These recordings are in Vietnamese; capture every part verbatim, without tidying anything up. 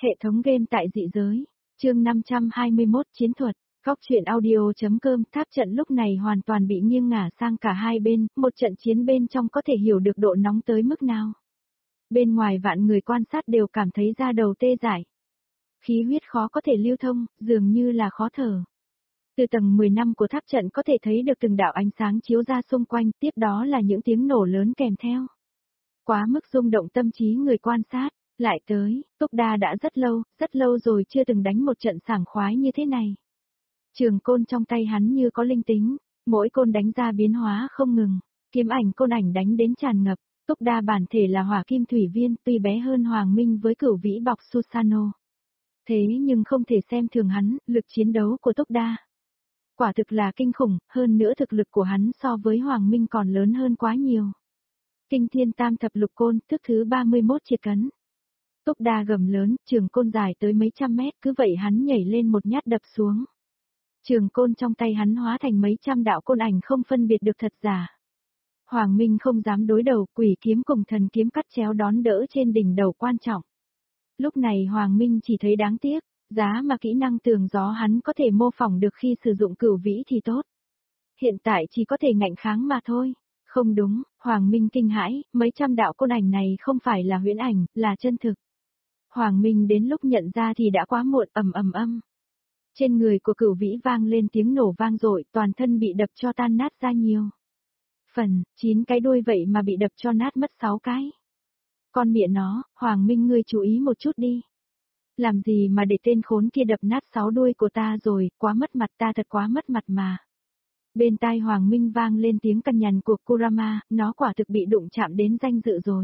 Hệ thống game tại dị giới. Chương năm trăm hai mươi mốt Chiến thuật. Góc truyện audio.com. Tháp trận lúc này hoàn toàn bị nghiêng ngả sang cả hai bên, một trận chiến bên trong có thể hiểu được độ nóng tới mức nào. Bên ngoài vạn người quan sát đều cảm thấy da đầu tê dại. Khí huyết khó có thể lưu thông, dường như là khó thở. Từ tầng mười năm của tháp trận có thể thấy được từng đạo ánh sáng chiếu ra xung quanh, tiếp đó là những tiếng nổ lớn kèm theo. Quá mức rung động tâm trí người quan sát. Lại tới, Túc Đa đã rất lâu, rất lâu rồi chưa từng đánh một trận sảng khoái như thế này. Trường côn trong tay hắn như có linh tính, mỗi côn đánh ra biến hóa không ngừng, kiếm ảnh côn ảnh đánh đến tràn ngập. Túc Đa bản thể là hỏa kim thủy viên, tuy bé hơn Hoàng Minh với cửu vĩ bọc Susano. Thế nhưng không thể xem thường hắn, lực chiến đấu của Túc Đa. Quả thực là kinh khủng, hơn nữa thực lực của hắn so với Hoàng Minh còn lớn hơn quá nhiều. Kinh thiên tam thập lục côn, thức thứ ba mươi mốt triệt cấn. Túc Đa gầm lớn, trường côn dài tới mấy trăm mét, cứ vậy hắn nhảy lên một nhát đập xuống. Trường côn trong tay hắn hóa thành mấy trăm đạo côn ảnh không phân biệt được thật giả. Hoàng Minh không dám đối đầu, quỷ kiếm cùng thần kiếm cắt chéo đón đỡ trên đỉnh đầu quan trọng. Lúc này Hoàng Minh chỉ thấy đáng tiếc, giá mà kỹ năng tường gió hắn có thể mô phỏng được khi sử dụng cửu vĩ thì tốt. Hiện tại chỉ có thể ngạnh kháng mà thôi. Không đúng, Hoàng Minh kinh hãi, mấy trăm đạo côn ảnh này không phải là huyễn ảnh, là chân thực. Hoàng Minh đến lúc nhận ra thì đã quá muộn, ầm ầm âm. Trên người của cửu vĩ vang lên tiếng nổ vang dội, toàn thân bị đập cho tan nát ra nhiều. Phần, chín cái đuôi vậy mà bị đập cho nát mất sáu cái. Con mẹ nó, Hoàng Minh ngươi chú ý một chút đi. Làm gì mà để tên khốn kia đập nát sáu đuôi của ta rồi, quá mất mặt, ta thật quá mất mặt mà. Bên tai Hoàng Minh vang lên tiếng cằn nhằn của Kurama, nó quả thực bị đụng chạm đến danh dự rồi.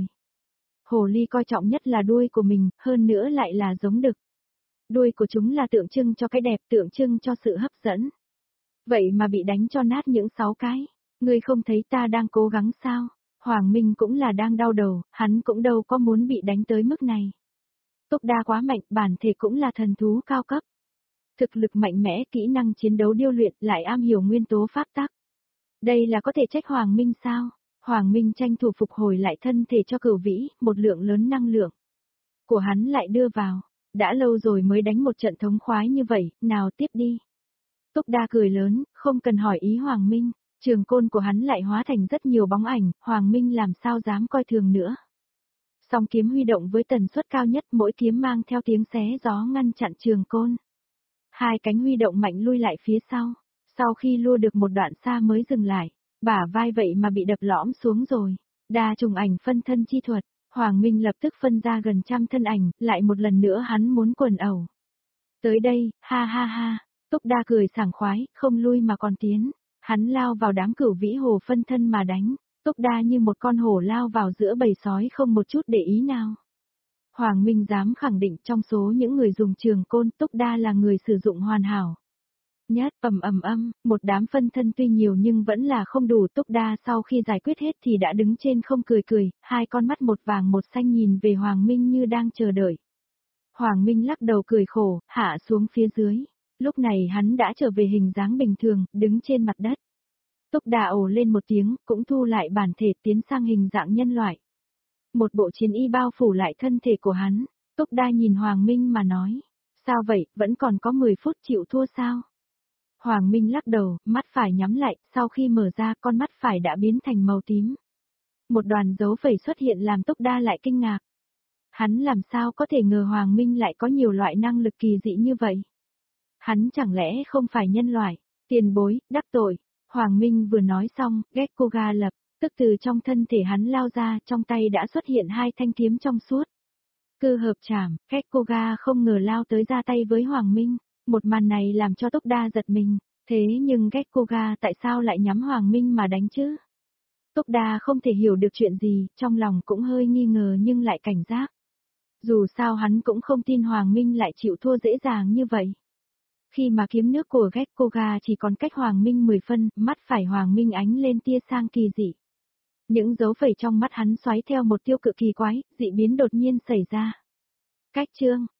Hồ ly coi trọng nhất là đuôi của mình, hơn nữa lại là giống đực. Đuôi của chúng là tượng trưng cho cái đẹp, tượng trưng cho sự hấp dẫn. Vậy mà bị đánh cho nát những sáu cái. Ngươi không thấy ta đang cố gắng sao? Hoàng Minh cũng là đang đau đầu, hắn cũng đâu có muốn bị đánh tới mức này. Túc Đa quá mạnh, bản thể cũng là thần thú cao cấp. Thực lực mạnh mẽ, kỹ năng chiến đấu điêu luyện, lại am hiểu nguyên tố pháp tắc. Đây là có thể trách Hoàng Minh sao? Hoàng Minh tranh thủ phục hồi lại thân thể cho cửu vĩ, một lượng lớn năng lượng của hắn lại đưa vào. Đã lâu rồi mới đánh một trận thống khoái như vậy, nào tiếp đi. Túc Đa cười lớn, không cần hỏi ý Hoàng Minh, trường côn của hắn lại hóa thành rất nhiều bóng ảnh, Hoàng Minh làm sao dám coi thường nữa. Song kiếm huy động với tần suất cao nhất, mỗi kiếm mang theo tiếng xé gió ngăn chặn trường côn. Hai cánh huy động mạnh lui lại phía sau, sau khi lua được một đoạn xa mới dừng lại, bả vai vậy mà bị đập lõm xuống rồi. Đa trùng ảnh phân thân chi thuật, Hoàng Minh lập tức phân ra gần trăm thân ảnh, lại một lần nữa hắn muốn quần ẩu. Tới đây, ha ha ha, Túc Đa cười sảng khoái, không lui mà còn tiến, hắn lao vào đám cửu vĩ hồ phân thân mà đánh, Túc Đa như một con hổ lao vào giữa bầy sói không một chút để ý nào. Hoàng Minh dám khẳng định trong số những người dùng trường côn, Túc Đa là người sử dụng hoàn hảo. Nhất ầm ầm âm, một đám phân thân tuy nhiều nhưng vẫn là không đủ. Túc Đa sau khi giải quyết hết thì đã đứng trên không cười cười, hai con mắt một vàng một xanh nhìn về Hoàng Minh như đang chờ đợi. Hoàng Minh lắc đầu cười khổ, hạ xuống phía dưới. Lúc này hắn đã trở về hình dáng bình thường, đứng trên mặt đất. Túc Đa ồ lên một tiếng, cũng thu lại bản thể tiến sang hình dạng nhân loại. Một bộ chiến y bao phủ lại thân thể của hắn. Túc Đa nhìn Hoàng Minh mà nói, sao vậy, vẫn còn có mười phút chịu thua sao? Hoàng Minh lắc đầu, mắt phải nhắm lại, sau khi mở ra con mắt phải đã biến thành màu tím. Một đoàn dấu phẩy xuất hiện làm Túc Đa lại kinh ngạc. Hắn làm sao có thể ngờ Hoàng Minh lại có nhiều loại năng lực kỳ dị như vậy? Hắn chẳng lẽ không phải nhân loại? Tiền bối, đắc tội. Hoàng Minh vừa nói xong, Gekkoga lập tức từ trong thân thể hắn lao ra, trong tay đã xuất hiện hai thanh kiếm trong suốt. Cơ hợp chảm, Gekkoga không ngờ lao tới ra tay với Hoàng Minh. Một màn này làm cho Túc Đa giật mình, thế nhưng Gekkoga tại sao lại nhắm Hoàng Minh mà đánh chứ? Túc Đa không thể hiểu được chuyện gì, trong lòng cũng hơi nghi ngờ nhưng lại cảnh giác. Dù sao hắn cũng không tin Hoàng Minh lại chịu thua dễ dàng như vậy. Khi mà kiếm nước của Gekkoga chỉ còn cách Hoàng Minh mười phân, mắt phải Hoàng Minh ánh lên tia sang kỳ dị. Những dấu phẩy trong mắt hắn xoáy theo một tiêu cự kỳ quái, dị biến đột nhiên xảy ra. Cách chương